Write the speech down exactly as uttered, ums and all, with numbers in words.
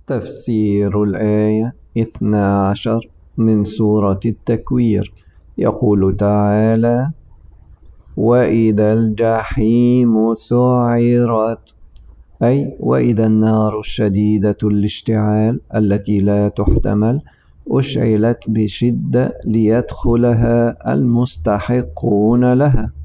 تفسير الآية اثنا عشر من سورة التكوير. يقول تعالى: وإذا الجحيم سعرت، أي وإذا النار الشديدة الاشتعال التي لا تحتمل أشعلت بشدة ليدخلها المستحقون لها.